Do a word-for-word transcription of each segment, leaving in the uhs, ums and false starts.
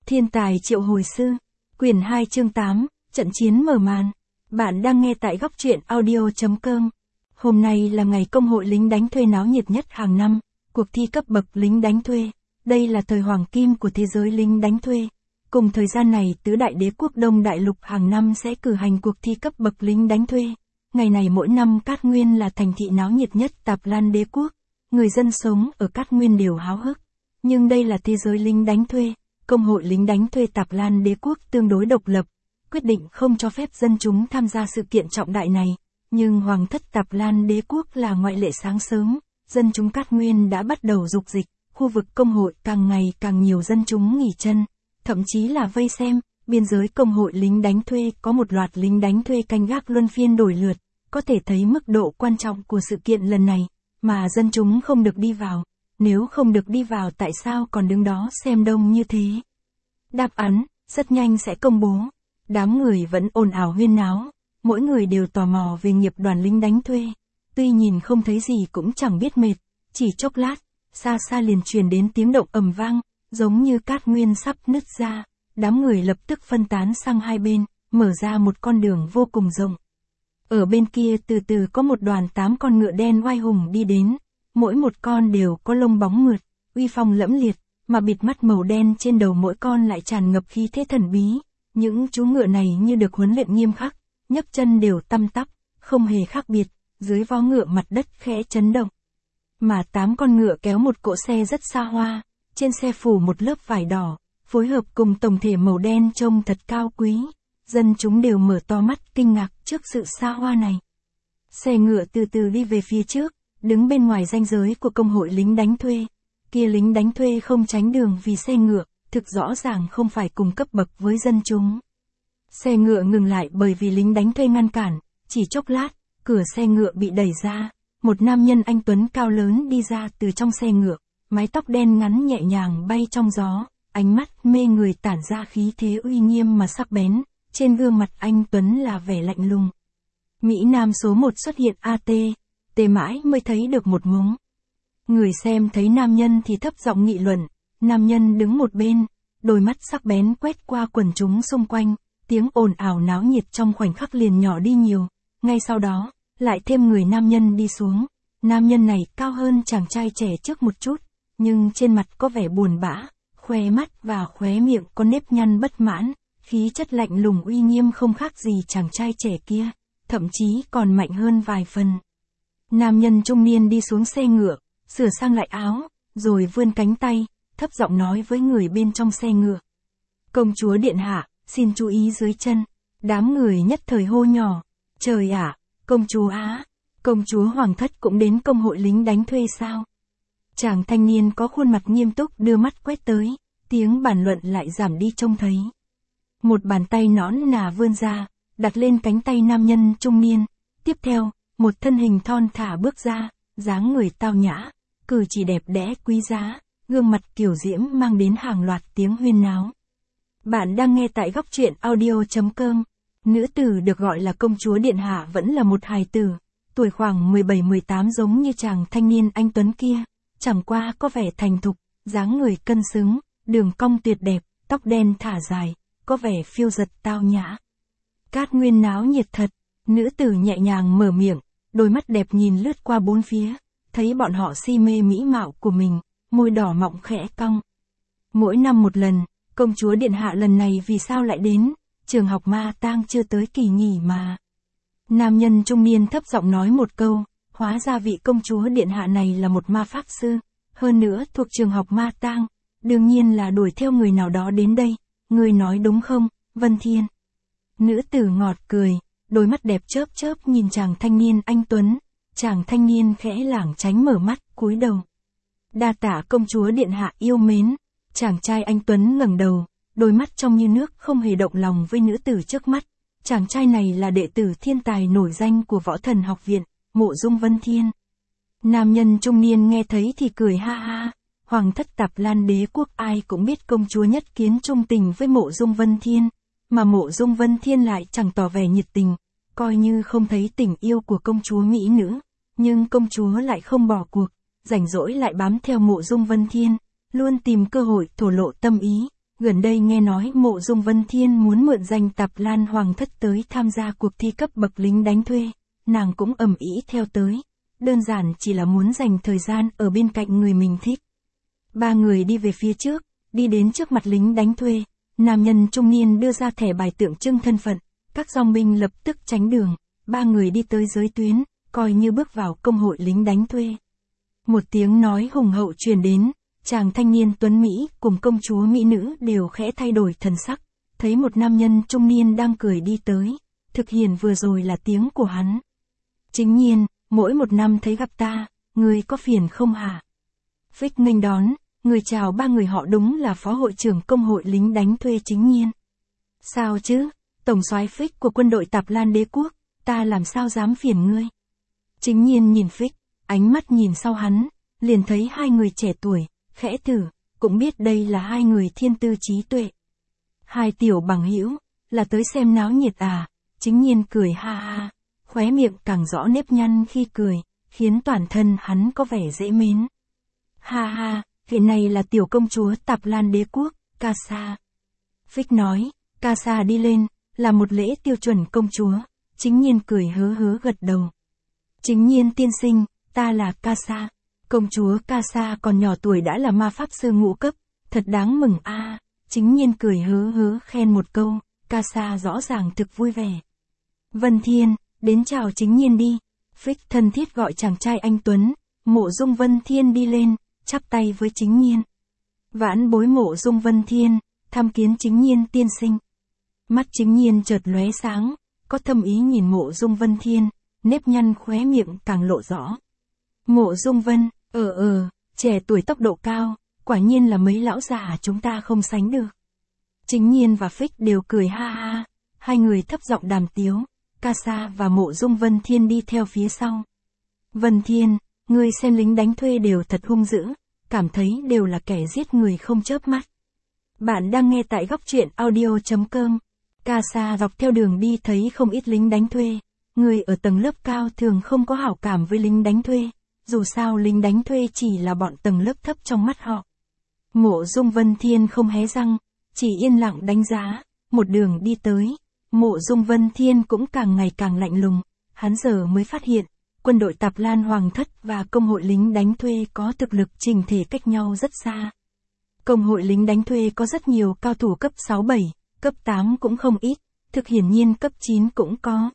Thiên tài triệu hồi sư, quyển hai chương tám, trận chiến mở màn. Bạn đang nghe tại góc truyện audio chấm com. Hôm nay là ngày công hội lính đánh thuê náo nhiệt nhất hàng năm, cuộc thi cấp bậc lính đánh thuê. Đây là thời hoàng kim của thế giới lính đánh thuê. Cùng thời gian này, tứ đại đế quốc Đông Đại Lục hàng năm sẽ cử hành cuộc thi cấp bậc lính đánh thuê. Ngày này mỗi năm Cát Nguyên là thành thị náo nhiệt nhất Tạp Lan Đế quốc. Người dân sống ở Cát Nguyên đều háo hức. Nhưng đây là thế giới lính đánh thuê. Công hội lính đánh thuê Tạp Lan Đế quốc tương đối độc lập, quyết định không cho phép dân chúng tham gia sự kiện trọng đại này. Nhưng Hoàng thất Tạp Lan Đế quốc là ngoại lệ. Sáng sớm, dân chúng Cát Nguyên đã bắt đầu dục dịch, khu vực công hội càng ngày càng nhiều dân chúng nghỉ chân, thậm chí là vây xem. Biên giới công hội lính đánh thuê có một loạt lính đánh thuê canh gác luân phiên đổi lượt, có thể thấy mức độ quan trọng của sự kiện lần này, mà dân chúng không được đi vào. Nếu không được đi vào tại sao còn đứng đó xem đông như thế? Đáp án, rất nhanh sẽ công bố. Đám người vẫn ồn ào huyên náo, mỗi người đều tò mò về nghiệp đoàn lính đánh thuê. Tuy nhìn không thấy gì cũng chẳng biết mệt, chỉ chốc lát, xa xa liền truyền đến tiếng động ầm vang, giống như Cát Nguyên sắp nứt ra. Đám người lập tức phân tán sang hai bên, mở ra một con đường vô cùng rộng. Ở bên kia từ từ có một đoàn tám con ngựa đen oai hùng đi đến. Mỗi một con đều có lông bóng mượt, uy phong lẫm liệt, mà bịt mắt màu đen trên đầu mỗi con lại tràn ngập khí thế thần bí. Những chú ngựa này như được huấn luyện nghiêm khắc, nhấc chân đều tăm tắp, không hề khác biệt, dưới vó ngựa mặt đất khẽ chấn động. Mà tám con ngựa kéo một cỗ xe rất xa hoa, trên xe phủ một lớp vải đỏ, phối hợp cùng tổng thể màu đen trông thật cao quý. Dân chúng đều mở to mắt kinh ngạc trước sự xa hoa này. Xe ngựa từ từ đi về phía trước, đứng bên ngoài ranh giới của công hội lính đánh thuê. Kia lính đánh thuê không tránh đường vì xe ngựa, thực rõ ràng không phải cùng cấp bậc với dân chúng. Xe ngựa ngừng lại bởi vì lính đánh thuê ngăn cản, chỉ chốc lát, cửa xe ngựa bị đẩy ra, một nam nhân anh tuấn cao lớn đi ra từ trong xe ngựa, mái tóc đen ngắn nhẹ nhàng bay trong gió, ánh mắt mê người tản ra khí thế uy nghiêm mà sắc bén, trên gương mặt anh tuấn là vẻ lạnh lùng. Mỹ Nam số một xuất hiện a tê. Tê mãi mới thấy được một ngúng. Người xem thấy nam nhân thì thấp giọng nghị luận, nam nhân đứng một bên, đôi mắt sắc bén quét qua quần chúng xung quanh, tiếng ồn ào náo nhiệt trong khoảnh khắc liền nhỏ đi nhiều. Ngay sau đó, lại thêm người nam nhân đi xuống. Nam nhân này cao hơn chàng trai trẻ trước một chút, nhưng trên mặt có vẻ buồn bã, khóe mắt và khóe miệng có nếp nhăn bất mãn, khí chất lạnh lùng uy nghiêm không khác gì chàng trai trẻ kia, thậm chí còn mạnh hơn vài phần. Nam nhân trung niên đi xuống xe ngựa, sửa sang lại áo, rồi vươn cánh tay, thấp giọng nói với người bên trong xe ngựa. Công chúa điện hạ, xin chú ý dưới chân. Đám người nhất thời hô nhỏ. Trời ạ, công chúa á, công chúa hoàng thất cũng đến công hội lính đánh thuê sao? Chàng thanh niên có khuôn mặt nghiêm túc đưa mắt quét tới, tiếng bàn luận lại giảm đi trông thấy. Một bàn tay nõn nà vươn ra, đặt lên cánh tay nam nhân trung niên. Tiếp theo, một thân hình thon thả bước ra, dáng người tao nhã, cử chỉ đẹp đẽ quý giá, gương mặt kiều diễm mang đến hàng loạt tiếng huyên náo. Bạn đang nghe tại góc truyện audio chấm com. Nữ tử được gọi là công chúa điện hạ vẫn là một hài tử, tuổi khoảng mười bảy mười tám giống như chàng thanh niên anh tuấn kia, chẳng qua có vẻ thành thục, dáng người cân xứng, đường cong tuyệt đẹp, tóc đen thả dài, có vẻ phiêu dật tao nhã. Cát Nguyên náo nhiệt thật, nữ tử nhẹ nhàng mở miệng, đôi mắt đẹp nhìn lướt qua bốn phía, thấy bọn họ si mê mỹ mạo của mình, môi đỏ mọng khẽ cong. Mỗi năm một lần, công chúa điện hạ lần này vì sao lại đến, trường học ma tang chưa tới kỳ nghỉ mà. Nam nhân trung niên thấp giọng nói một câu, hóa ra vị công chúa điện hạ này là một ma pháp sư, hơn nữa thuộc trường học ma tang, đương nhiên là đuổi theo người nào đó đến đây, người nói đúng không, Vân Thiên? Nữ tử ngọt cười, đôi mắt đẹp chớp chớp nhìn chàng thanh niên anh tuấn, chàng thanh niên khẽ lảng tránh mở mắt, cúi đầu. Đa tạ công chúa điện hạ yêu mến, chàng trai anh tuấn ngẩng đầu, đôi mắt trong như nước không hề động lòng với nữ tử trước mắt. Chàng trai này là đệ tử thiên tài nổi danh của Võ Thần Học viện, Mộ Dung Vân Thiên. Nam nhân trung niên nghe thấy thì cười ha ha, Hoàng thất Tạp Lan Đế quốc ai cũng biết công chúa nhất kiến trung tình với Mộ Dung Vân Thiên, mà Mộ Dung Vân Thiên lại chẳng tỏ vẻ nhiệt tình, coi như không thấy tình yêu của công chúa mỹ nữ, nhưng công chúa lại không bỏ cuộc, rảnh rỗi lại bám theo Mộ Dung Vân Thiên, luôn tìm cơ hội thổ lộ tâm ý, Gần đây nghe nói Mộ Dung Vân Thiên muốn mượn danh Tạp Lan Hoàng thất tới tham gia cuộc thi cấp bậc lính đánh thuê, nàng cũng ầm ĩ theo tới, đơn giản chỉ là muốn dành thời gian ở bên cạnh người mình thích. Ba người đi về phía trước, đi đến trước mặt lính đánh thuê, nam nhân trung niên đưa ra thẻ bài tượng trưng thân phận, các dòng binh lập tức tránh đường, ba người đi tới giới tuyến, coi như bước vào công hội lính đánh thuê. Một tiếng nói hùng hậu truyền đến, chàng thanh niên tuấn Mỹ cùng công chúa Mỹ nữ đều khẽ thay đổi thần sắc, thấy một nam nhân trung niên đang cười đi tới, thực hiện vừa rồi là tiếng của hắn. Chính nhiên, mỗi một năm thấy gặp ta, người có phiền không hả? Phích nghênh đón, người chào ba người họ đúng là phó hội trưởng công hội lính đánh thuê Chính Nhiên. Sao chứ, tổng soái Phích của quân đội Tạp Lan đế quốc, ta làm sao dám phiền ngươi? Chính Nhiên nhìn Phích, ánh mắt nhìn sau hắn, liền thấy hai người trẻ tuổi, khẽ thử, cũng biết đây là hai người thiên tư trí tuệ. Hai tiểu bằng hữu, là tới xem náo nhiệt à? Chính Nhiên cười ha ha, khóe miệng càng rõ nếp nhăn khi cười, khiến toàn thân hắn có vẻ dễ mến. Ha ha, vị này là tiểu công chúa Tạp Lan đế quốc, Casa. Phích nói, Casa đi lên, là một lễ tiêu chuẩn công chúa. Chính Nhiên cười hớ hớ gật đầu. Chính Nhiên tiên sinh, ta là Casa. Công chúa Casa còn nhỏ tuổi đã là ma pháp sư ngũ cấp, thật đáng mừng a. À. Chính Nhiên cười hớ hớ khen một câu, Casa rõ ràng thực vui vẻ. Vân Thiên, đến chào Chính Nhiên đi. Phích thân thiết gọi chàng trai anh Tuấn, Mộ Dung Vân Thiên đi lên, chắp tay với Chính Nhiên. Vãn bối Mộ Dung Vân Thiên, tham kiến Chính Nhiên tiên sinh. Mắt Chính Nhiên chợt lóe sáng, có thâm ý nhìn Mộ Dung Vân Thiên, nếp nhăn khóe miệng càng lộ rõ. Mộ Dung Vân, ờ ờ, trẻ tuổi tốc độ cao, quả nhiên là mấy lão già chúng ta không sánh được. Chính Nhiên và Phích đều cười ha ha, hai người thấp giọng đàm tiếu, Casa và Mộ Dung Vân Thiên đi theo phía sau. Vân Thiên, ngươi xem lính đánh thuê đều thật hung dữ, cảm thấy đều là kẻ giết người không chớp mắt. Bạn đang nghe tại góc truyện audio chấm com. Casa dọc theo đường đi thấy không ít lính đánh thuê, người ở tầng lớp cao thường không có hảo cảm với lính đánh thuê, dù sao lính đánh thuê chỉ là bọn tầng lớp thấp trong mắt họ. Mộ Dung Vân Thiên không hé răng, chỉ yên lặng đánh giá, một đường đi tới, Mộ Dung Vân Thiên cũng càng ngày càng lạnh lùng, hắn giờ mới phát hiện, quân đội Tạp Lan Hoàng thất và công hội lính đánh thuê có thực lực chỉnh thể cách nhau rất xa. Công hội lính đánh thuê có rất nhiều cao thủ cấp sáu bảy, cấp tám cũng không ít, thực hiển nhiên cấp chín cũng có.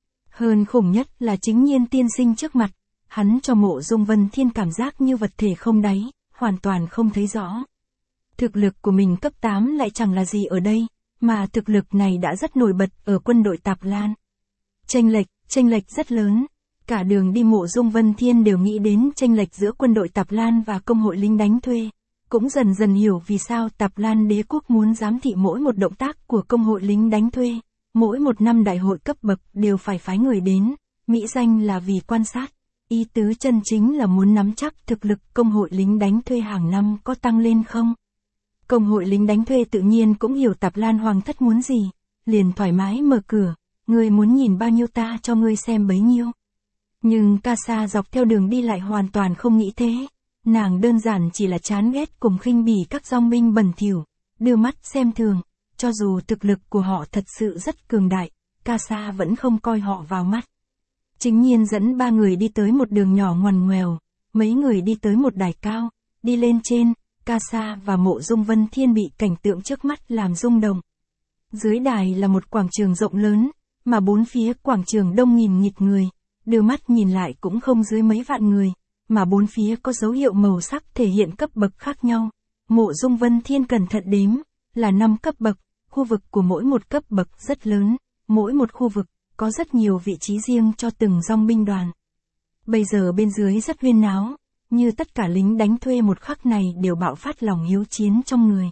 Hơn khủng nhất là Chính Nhiên tiên sinh trước mặt, hắn cho Mộ Dung Vân Thiên cảm giác như vật thể không đáy, hoàn toàn không thấy rõ. Thực lực của mình cấp tám lại chẳng là gì ở đây, mà thực lực này đã rất nổi bật ở quân đội Tạp Lan. Chênh lệch, chênh lệch rất lớn. Cả đường đi Mộ Dung Vân Thiên đều nghĩ đến chênh lệch giữa quân đội Tạp Lan và công hội lính đánh thuê, cũng dần dần hiểu vì sao Tạp Lan đế quốc muốn giám thị mỗi một động tác của công hội lính đánh thuê, mỗi một năm đại hội cấp bậc đều phải phái người đến, mỹ danh là vì quan sát, ý tứ chân chính là muốn nắm chắc thực lực công hội lính đánh thuê hàng năm có tăng lên không. Công hội lính đánh thuê tự nhiên cũng hiểu Tạp Lan Hoàng thất muốn gì, liền thoải mái mở cửa, ngươi muốn nhìn bao nhiêu ta cho ngươi xem bấy nhiêu. Nhưng Casa dọc theo đường đi lại hoàn toàn không nghĩ thế, nàng đơn giản chỉ là chán ghét cùng khinh bỉ các dòng binh bẩn thỉu, đưa mắt xem thường, cho dù thực lực của họ thật sự rất cường đại, Casa vẫn không coi họ vào mắt. Chính Nhiên dẫn ba người đi tới một đường nhỏ ngoằn ngoèo, mấy người đi tới một đài cao, đi lên trên, Casa và Mộ Dung Vân Thiên bị cảnh tượng trước mắt làm rung động. Dưới đài là một quảng trường rộng lớn, mà bốn phía quảng trường đông nghìn nghịt người, đưa mắt nhìn lại cũng không dưới mấy vạn người, mà bốn phía có dấu hiệu màu sắc thể hiện cấp bậc khác nhau. Mộ Dung Vân Thiên cẩn thận đếm, là năm cấp bậc, khu vực của mỗi một cấp bậc rất lớn, mỗi một khu vực có rất nhiều vị trí riêng cho từng dòng binh đoàn. Bây giờ bên dưới rất huyên náo, như tất cả lính đánh thuê một khắc này đều bạo phát lòng hiếu chiến trong người.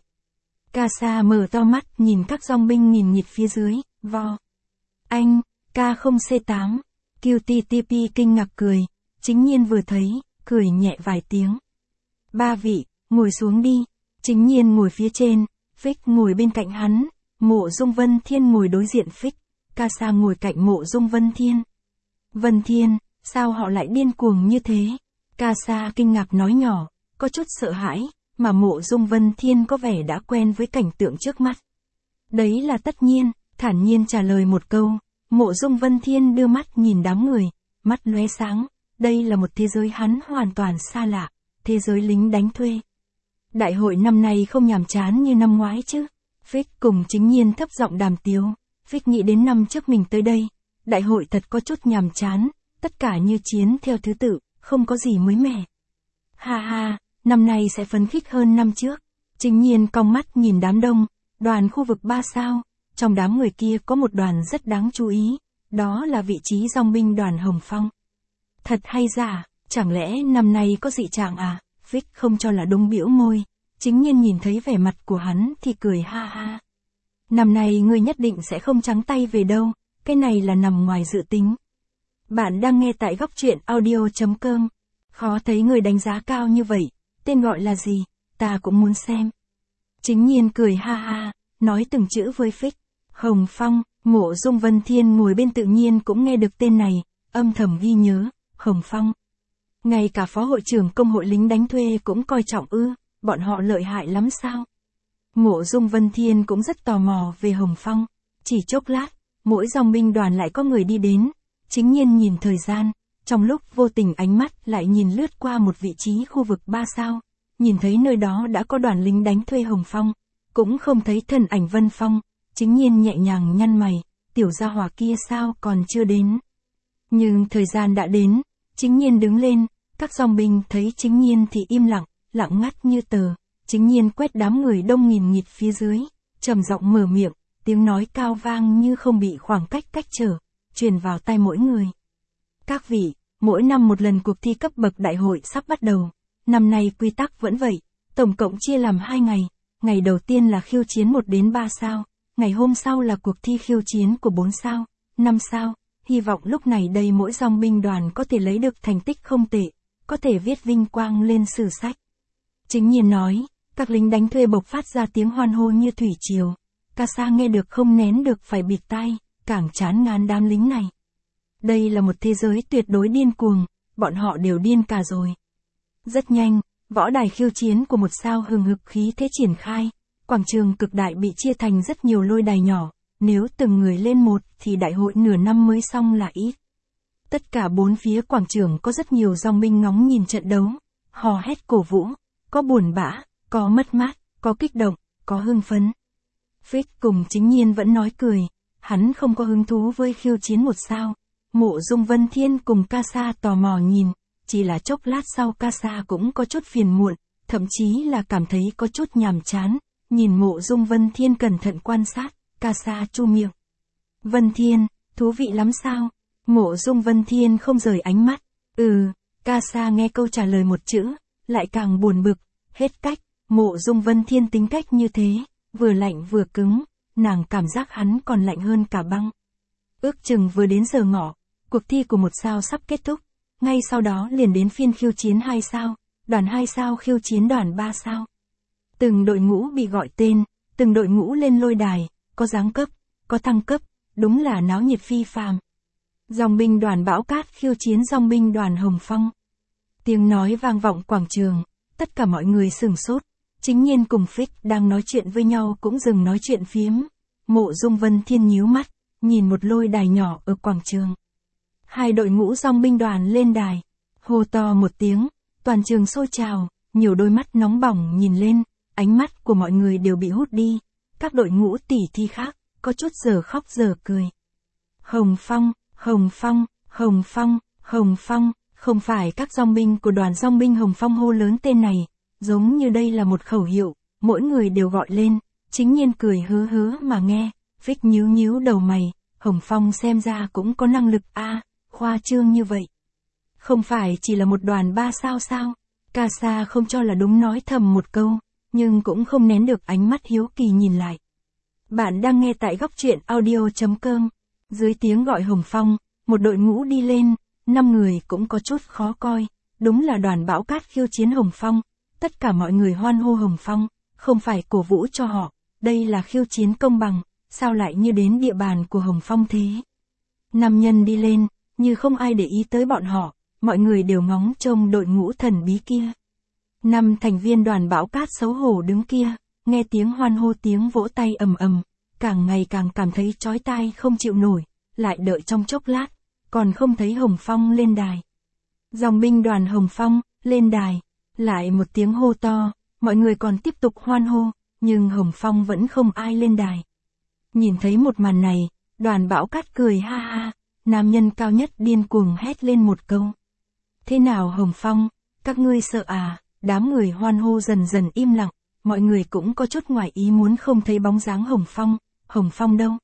Casa mở to mắt nhìn các dòng binh nghìn nghịt phía dưới, vo. Anh, K không C tám, Q T T P kinh ngạc cười, Chính Nhiên vừa thấy, cười nhẹ vài tiếng. Ba vị, ngồi xuống đi. Chính Nhiên ngồi phía trên, Phích ngồi bên cạnh hắn, Mộ Dung Vân Thiên ngồi đối diện Phích, Casa ngồi cạnh Mộ Dung Vân Thiên. Vân Thiên, sao họ lại điên cuồng như thế? Casa kinh ngạc nói nhỏ, có chút sợ hãi, mà Mộ Dung Vân Thiên có vẻ đã quen với cảnh tượng trước mắt. Đấy là tất nhiên, thản nhiên trả lời một câu. Mộ Dung Vân Thiên đưa mắt nhìn đám người, mắt lóe sáng, đây là một thế giới hắn hoàn toàn xa lạ, thế giới lính đánh thuê. Đại hội năm nay không nhàm chán như năm ngoái chứ. Phích cùng Chính Nhiên thấp giọng đàm tiếu. Phích nghĩ đến năm trước mình tới đây, đại hội thật có chút nhàm chán, tất cả như chiến theo thứ tự, không có gì mới mẻ. Ha ha, năm nay sẽ phấn khích hơn năm trước. Chính Nhiên cong mắt nhìn đám đông, đoàn khu vực ba sao, trong đám người kia có một đoàn rất đáng chú ý, đó là vị trí dòng binh đoàn Hồng Phong. Thật hay giả, chẳng lẽ năm nay có dị trạng à? Phích không cho là đúng bĩu môi. Chính Nhiên nhìn thấy vẻ mặt của hắn thì cười ha ha. Năm nay ngươi nhất định sẽ không trắng tay về đâu, cái này là nằm ngoài dự tính. Bạn đang nghe tại góc truyện audio chấm com. Khó thấy người đánh giá cao như vậy, tên gọi là gì, ta cũng muốn xem. Chính Nhiên cười ha ha, nói từng chữ với Phích. Hồng Phong, Mộ Dung Vân Thiên ngồi bên tự nhiên cũng nghe được tên này, âm thầm ghi nhớ, Hồng Phong. Ngay cả phó hội trưởng công hội lính đánh thuê cũng coi trọng ư, bọn họ lợi hại lắm sao? Mộ Dung Vân Thiên cũng rất tò mò về Hồng Phong. Chỉ chốc lát, mỗi dòng binh đoàn lại có người đi đến. Chính Nhiên nhìn thời gian, trong lúc vô tình ánh mắt lại nhìn lướt qua một vị trí khu vực ba sao, nhìn thấy nơi đó đã có đoàn lính đánh thuê Hồng Phong, cũng không thấy thân ảnh Vân Phong. Chính Nhiên nhẹ nhàng nhăn mày, tiểu gia hỏa kia sao còn chưa đến. Nhưng thời gian đã đến, Chính Nhiên đứng lên, các dòng binh thấy Chính Nhiên thì im lặng, lặng ngắt như tờ. Chính Nhiên quét đám người đông nghìn nghịt phía dưới, trầm giọng mở miệng, tiếng nói cao vang như không bị khoảng cách cách trở, truyền vào tai mỗi người. Các vị, mỗi năm một lần cuộc thi cấp bậc đại hội sắp bắt đầu. Năm nay quy tắc vẫn vậy, tổng cộng chia làm hai ngày. Ngày đầu tiên là khiêu chiến một đến ba sao, ngày hôm sau là cuộc thi khiêu chiến của bốn sao, năm sao. Hy vọng lúc này đây mỗi dòng binh đoàn có thể lấy được thành tích không tệ, có thể viết vinh quang lên sử sách. Chính Nhiên nói, các lính đánh thuê bộc phát ra tiếng hoan hô như thủy triều. Ca Sa nghe được không nén được phải bịt tai, càng chán ngán đám lính này. Đây là một thế giới tuyệt đối điên cuồng, bọn họ đều điên cả rồi. Rất nhanh, võ đài khiêu chiến của một sao hừng hực khí thế triển khai, quảng trường cực đại bị chia thành rất nhiều lôi đài nhỏ, nếu từng người lên một thì đại hội nửa năm mới xong là ít. Tất cả bốn phía quảng trường có rất nhiều dòng binh ngóng nhìn trận đấu, hò hét cổ vũ, có buồn bã, có mất mát, có kích động, có hưng phấn. Phích cùng Chính Nhiên vẫn nói cười, hắn không có hứng thú với khiêu chiến một sao. Mộ Dung Vân Thiên cùng Ca Sa tò mò nhìn, chỉ là chốc lát sau Ca Sa cũng có chút phiền muộn, thậm chí là cảm thấy có chút nhàm chán, nhìn Mộ Dung Vân Thiên cẩn thận quan sát, Ca Sa chu miệng. Vân Thiên, thú vị lắm sao? Mộ Dung Vân Thiên không rời ánh mắt. Ừ, Ca Sa nghe câu trả lời một chữ, lại càng buồn bực, hết cách. Mộ Dung Vân Thiên tính cách như thế, vừa lạnh vừa cứng, nàng cảm giác hắn còn lạnh hơn cả băng. Ước chừng vừa đến giờ ngọ, cuộc thi của một sao sắp kết thúc, ngay sau đó liền đến phiên khiêu chiến hai sao, đoàn hai sao khiêu chiến đoàn ba sao. Từng đội ngũ bị gọi tên, từng đội ngũ lên lôi đài, có giáng cấp, có thăng cấp, đúng là náo nhiệt phi phàm. Dòng binh đoàn Bão Cát khiêu chiến dòng binh đoàn Hồng Phong. Tiếng nói vang vọng quảng trường, tất cả mọi người sửng sốt. Chính Nhiên cùng Phích đang nói chuyện với nhau cũng dừng nói chuyện phiếm. Mộ Dung Vân Thiên nhíu mắt, nhìn một lôi đài nhỏ ở quảng trường. Hai đội ngũ dòng binh đoàn lên đài, hô to một tiếng, toàn trường sôi trào, nhiều đôi mắt nóng bỏng nhìn lên, ánh mắt của mọi người đều bị hút đi. Các đội ngũ tỉ thi khác, có chút giờ khóc giờ cười. Hồng Phong, Hồng Phong, Hồng Phong, Hồng Phong, không phải các dòng binh của đoàn dòng binh Hồng Phong hô lớn tên này, giống như đây là một khẩu hiệu, mỗi người đều gọi lên. Chính Nhiên cười hớ hớ mà nghe, Phích nhíu nhíu đầu mày, Hồng Phong xem ra cũng có năng lực a, à, khoa trương như vậy. Không phải chỉ là một đoàn ba sao sao? Ca Sa không cho là đúng nói thầm một câu, nhưng cũng không nén được ánh mắt hiếu kỳ nhìn lại. Bạn đang nghe tại góc truyện audio chấm com. Dưới tiếng gọi Hồng Phong, một đội ngũ đi lên, năm người cũng có chút khó coi, đúng là đoàn Bão Cát khiêu chiến Hồng Phong. Tất cả mọi người hoan hô Hồng Phong, không phải cổ vũ cho họ, đây là khiêu chiến công bằng, sao lại như đến địa bàn của Hồng Phong thế? Nam nhân đi lên, như không ai để ý tới bọn họ, mọi người đều ngóng trông đội ngũ thần bí kia. Năm thành viên đoàn Bão Cát xấu hổ đứng kia, nghe tiếng hoan hô tiếng vỗ tay ầm ầm, càng ngày càng cảm thấy chói tai không chịu nổi, lại đợi trong chốc lát, còn không thấy Hồng Phong lên đài. Dòng binh đoàn Hồng Phong, lên đài, lại một tiếng hô to, mọi người còn tiếp tục hoan hô, nhưng Hồng Phong vẫn không ai lên đài. Nhìn thấy một màn này, đoàn Bão Cát cười ha ha, nam nhân cao nhất điên cuồng hét lên một câu. Thế nào Hồng Phong, các ngươi sợ à? Đám người hoan hô dần dần im lặng, mọi người cũng có chút ngoài ý muốn không thấy bóng dáng Hồng Phong. Hồng Phong đâu?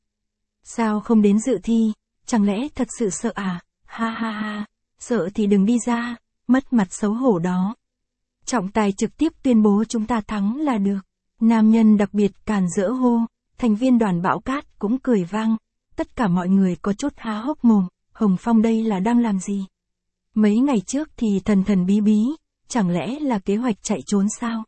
Sao không đến dự thi? Chẳng lẽ thật sự sợ à? Ha ha ha, sợ thì đừng đi ra, mất mặt xấu hổ đó. Trọng tài trực tiếp tuyên bố chúng ta thắng là được. Nam nhân đặc biệt càn rỡ hô, thành viên đoàn Bão Cát cũng cười vang. Tất cả mọi người có chút há hốc mồm, Hồng Phong đây là đang làm gì? Mấy ngày trước thì thần thần bí bí, chẳng lẽ là kế hoạch chạy trốn sao?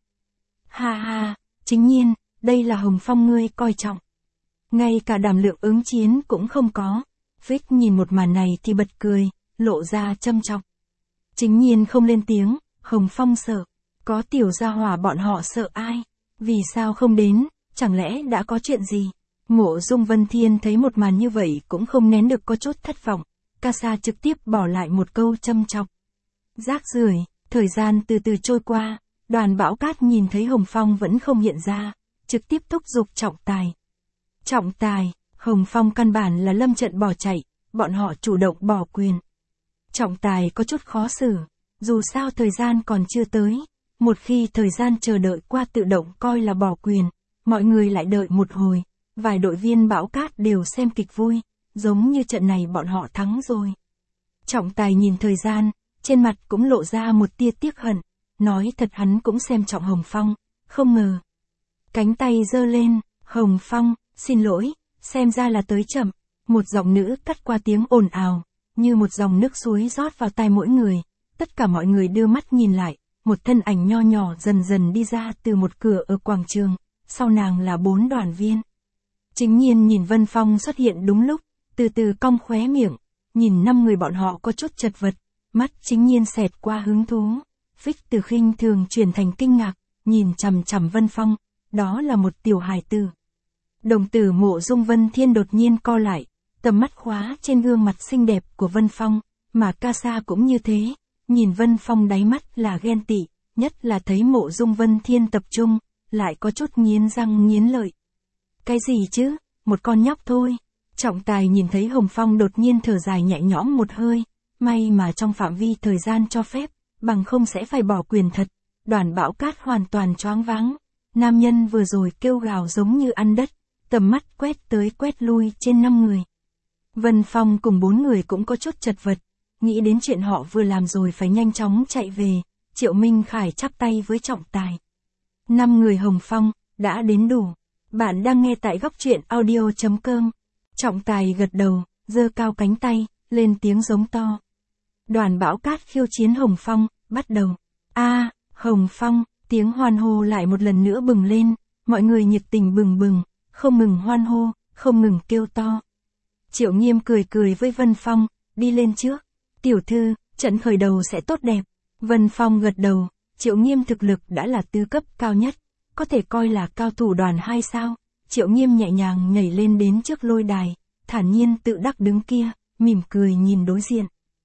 Ha ha, chính nhiên, đây là Hồng Phong ngươi coi trọng. Ngay cả đảm lượng ứng chiến cũng không có. Vic nhìn một màn này thì bật cười, lộ ra châm chọc. Chính nhiên không lên tiếng, Hồng Phong sợ. Có tiểu gia hỏa bọn họ sợ ai? Vì sao không đến, chẳng lẽ đã có chuyện gì? Mộ Dung Vân Thiên thấy một màn như vậy cũng không nén được có chút thất vọng. Casa trực tiếp bỏ lại một câu châm chọc. Rác rưởi. Thời gian từ từ trôi qua, đoàn Bão Cát nhìn thấy Hồng Phong vẫn không hiện ra, trực tiếp thúc giục trọng tài. Trọng tài, Hồng Phong căn bản là lâm trận bỏ chạy, bọn họ chủ động bỏ quyền. Trọng tài có chút khó xử, dù sao thời gian còn chưa tới, một khi thời gian chờ đợi qua tự động coi là bỏ quyền, mọi người lại đợi một hồi, vài đội viên Bão Cát đều xem kịch vui, giống như trận này bọn họ thắng rồi. Trọng tài nhìn thời gian, trên mặt cũng lộ ra một tia tiếc hận, nói thật hắn cũng xem trọng Hồng Phong, không ngờ. Cánh tay giơ lên, Hồng Phong, xin lỗi, xem ra là tới chậm, một giọng nữ cắt qua tiếng ồn ào, như một dòng nước suối rót vào tai mỗi người, tất cả mọi người đưa mắt nhìn lại, một thân ảnh nho nhỏ dần dần đi ra từ một cửa ở quảng trường, sau nàng là bốn đoàn viên. Chính nhiên nhìn Vân Phong xuất hiện đúng lúc, từ từ cong khóe miệng, nhìn năm người bọn họ có chút chật vật. Mắt chính nhiên xẹt qua hứng thú, Vic từ khinh thường chuyển thành kinh ngạc, nhìn chằm chằm Vân Phong, đó là một tiểu hài tử. Đồng tử Mộ Dung Vân Thiên đột nhiên co lại, tầm mắt khóa trên gương mặt xinh đẹp của Vân Phong, mà Casa cũng như thế, nhìn Vân Phong đáy mắt là ghen tị, nhất là thấy Mộ Dung Vân Thiên tập trung, lại có chút nghiến răng nghiến lợi. Cái gì chứ, một con nhóc thôi. Trọng tài nhìn thấy Hồng Phong đột nhiên thở dài nhẹ nhõm một hơi. May mà trong phạm vi thời gian cho phép, bằng không sẽ phải bỏ quyền thật. Đoàn Bão Cát hoàn toàn choáng váng. Nam nhân vừa rồi kêu gào giống như ăn đất, tầm mắt quét tới quét lui trên năm người. Vân Phong cùng bốn người cũng có chút chật vật, nghĩ đến chuyện họ vừa làm rồi phải nhanh chóng chạy về. Triệu Minh Khải chắp tay với trọng tài. Năm người Hồng Phong, đã đến đủ. Bạn đang nghe tại góc truyện audio chấm com. Trọng tài gật đầu, giơ cao cánh tay, lên tiếng giống to. Đoàn Bão Cát khiêu chiến Hồng Phong, bắt đầu. A, à, Hồng Phong, tiếng hoan hô lại một lần nữa bừng lên, mọi người nhiệt tình bừng bừng, không ngừng hoan hô, không ngừng kêu to. Triệu Nghiêm cười cười với Vân Phong, đi lên trước. Tiểu thư, trận khởi đầu sẽ tốt đẹp. Vân Phong gật đầu, Triệu Nghiêm thực lực đã là tứ cấp cao nhất, có thể coi là cao thủ đoàn hai sao. Triệu Nghiêm nhẹ nhàng nhảy lên đến trước lôi đài, thản nhiên tự đắc đứng kia, mỉm cười nhìn đối diện.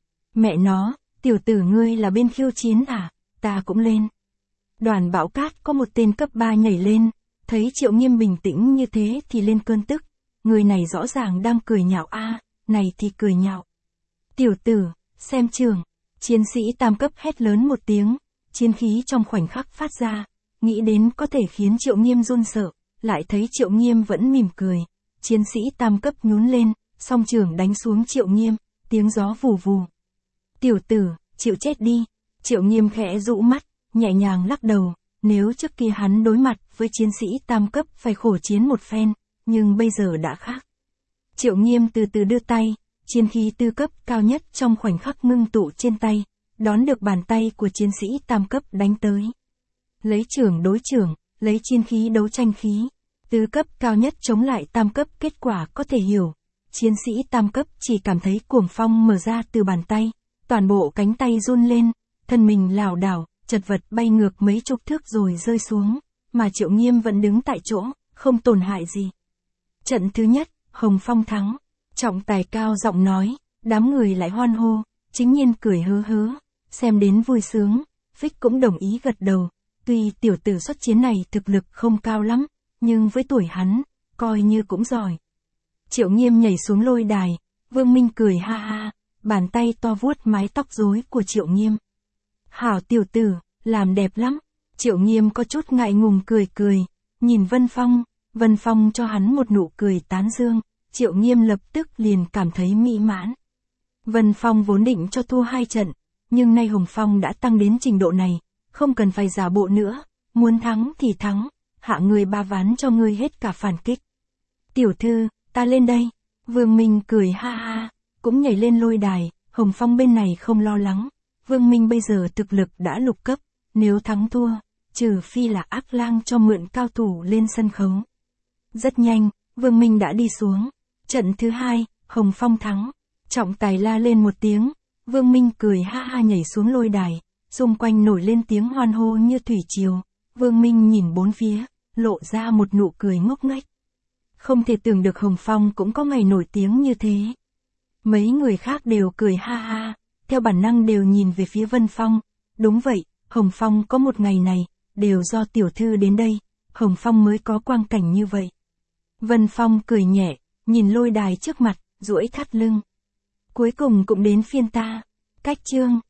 Mẹ nó, tiểu tử ngươi là bên khiêu chiến à, ta cũng lên. Đoàn Bão Cát có một tên cấp ba nhảy lên, thấy Triệu Nghiêm bình tĩnh như thế thì lên cơn tức. Người này rõ ràng đang cười nhạo a, này thì cười nhạo. Tiểu tử, xem trường, chiến sĩ tam cấp hét lớn một tiếng, chiến khí trong khoảnh khắc phát ra, nghĩ đến có thể khiến Triệu Nghiêm run sợ, lại thấy Triệu Nghiêm vẫn mỉm cười. Chiến sĩ tam cấp nhún lên, song trường đánh xuống Triệu Nghiêm, tiếng gió vù vù. Tiểu tử, chịu chết đi. Triệu Nghiêm khẽ rũ mắt, nhẹ nhàng lắc đầu, nếu trước kia hắn đối mặt với chiến sĩ tam cấp phải khổ chiến một phen, nhưng bây giờ đã khác. Triệu Nghiêm từ từ đưa tay, chiến khí tư cấp cao nhất trong khoảnh khắc ngưng tụ trên tay, đón được bàn tay của chiến sĩ tam cấp đánh tới. Lấy trưởng đối trưởng, lấy chiến khí đấu tranh khí. Tứ cấp cao nhất chống lại tam cấp, kết quả có thể hiểu. Chiến sĩ tam cấp chỉ cảm thấy cuồng phong mở ra từ bàn tay, toàn bộ cánh tay run lên, thân mình lảo đảo, chật vật bay ngược mấy chục thước rồi rơi xuống, mà Triệu Nghiêm vẫn đứng tại chỗ, không tổn hại gì. Trận thứ nhất, Hồng Phong thắng. Trọng Tài cao giọng nói, đám người lại hoan hô, Chính Nhiên cười hớ hớ, xem đến vui sướng, Phích cũng đồng ý gật đầu, tuy tiểu tử xuất chiến này thực lực không cao lắm, nhưng với tuổi hắn, coi như cũng giỏi. Triệu Nghiêm nhảy xuống lôi đài, Vương Minh cười ha ha, bàn tay to vuốt mái tóc rối của Triệu Nghiêm. Hảo tiểu tử, làm đẹp lắm. Triệu Nghiêm có chút ngại ngùng cười cười, nhìn Vân Phong, Vân Phong cho hắn một nụ cười tán dương, Triệu Nghiêm lập tức liền cảm thấy mỹ mãn. Vân Phong vốn định cho thua hai trận, nhưng nay Hồng Phong đã tăng đến trình độ này, không cần phải giả bộ nữa, muốn thắng thì thắng, hạ người ba ván cho ngươi hết cả phản kích. Tiểu thư, ta lên đây. Vương Minh cười ha ha, cũng nhảy lên lôi đài, Hồng Phong bên này không lo lắng, Vương Minh bây giờ thực lực đã lục cấp, nếu thắng thua, trừ phi là Ác Lang cho mượn cao thủ lên sân khấu. Rất nhanh, Vương Minh đã đi xuống. Trận thứ hai, Hồng Phong thắng. Trọng Tài la lên một tiếng, Vương Minh cười ha ha nhảy xuống lôi đài, xung quanh nổi lên tiếng hoan hô như thủy triều. Vương Minh nhìn bốn phía, lộ ra một nụ cười ngốc nghếch. Không thể tưởng được Hồng Phong cũng có ngày nổi tiếng như thế. Mấy người khác đều cười ha ha, theo bản năng đều nhìn về phía Vân Phong. Đúng vậy, Hồng Phong có một ngày này, đều do tiểu thư đến đây, Hồng Phong mới có quang cảnh như vậy. Vân Phong cười nhẹ, nhìn lôi đài trước mặt, duỗi thắt lưng. Cuối cùng cũng đến phiên ta. Cách chương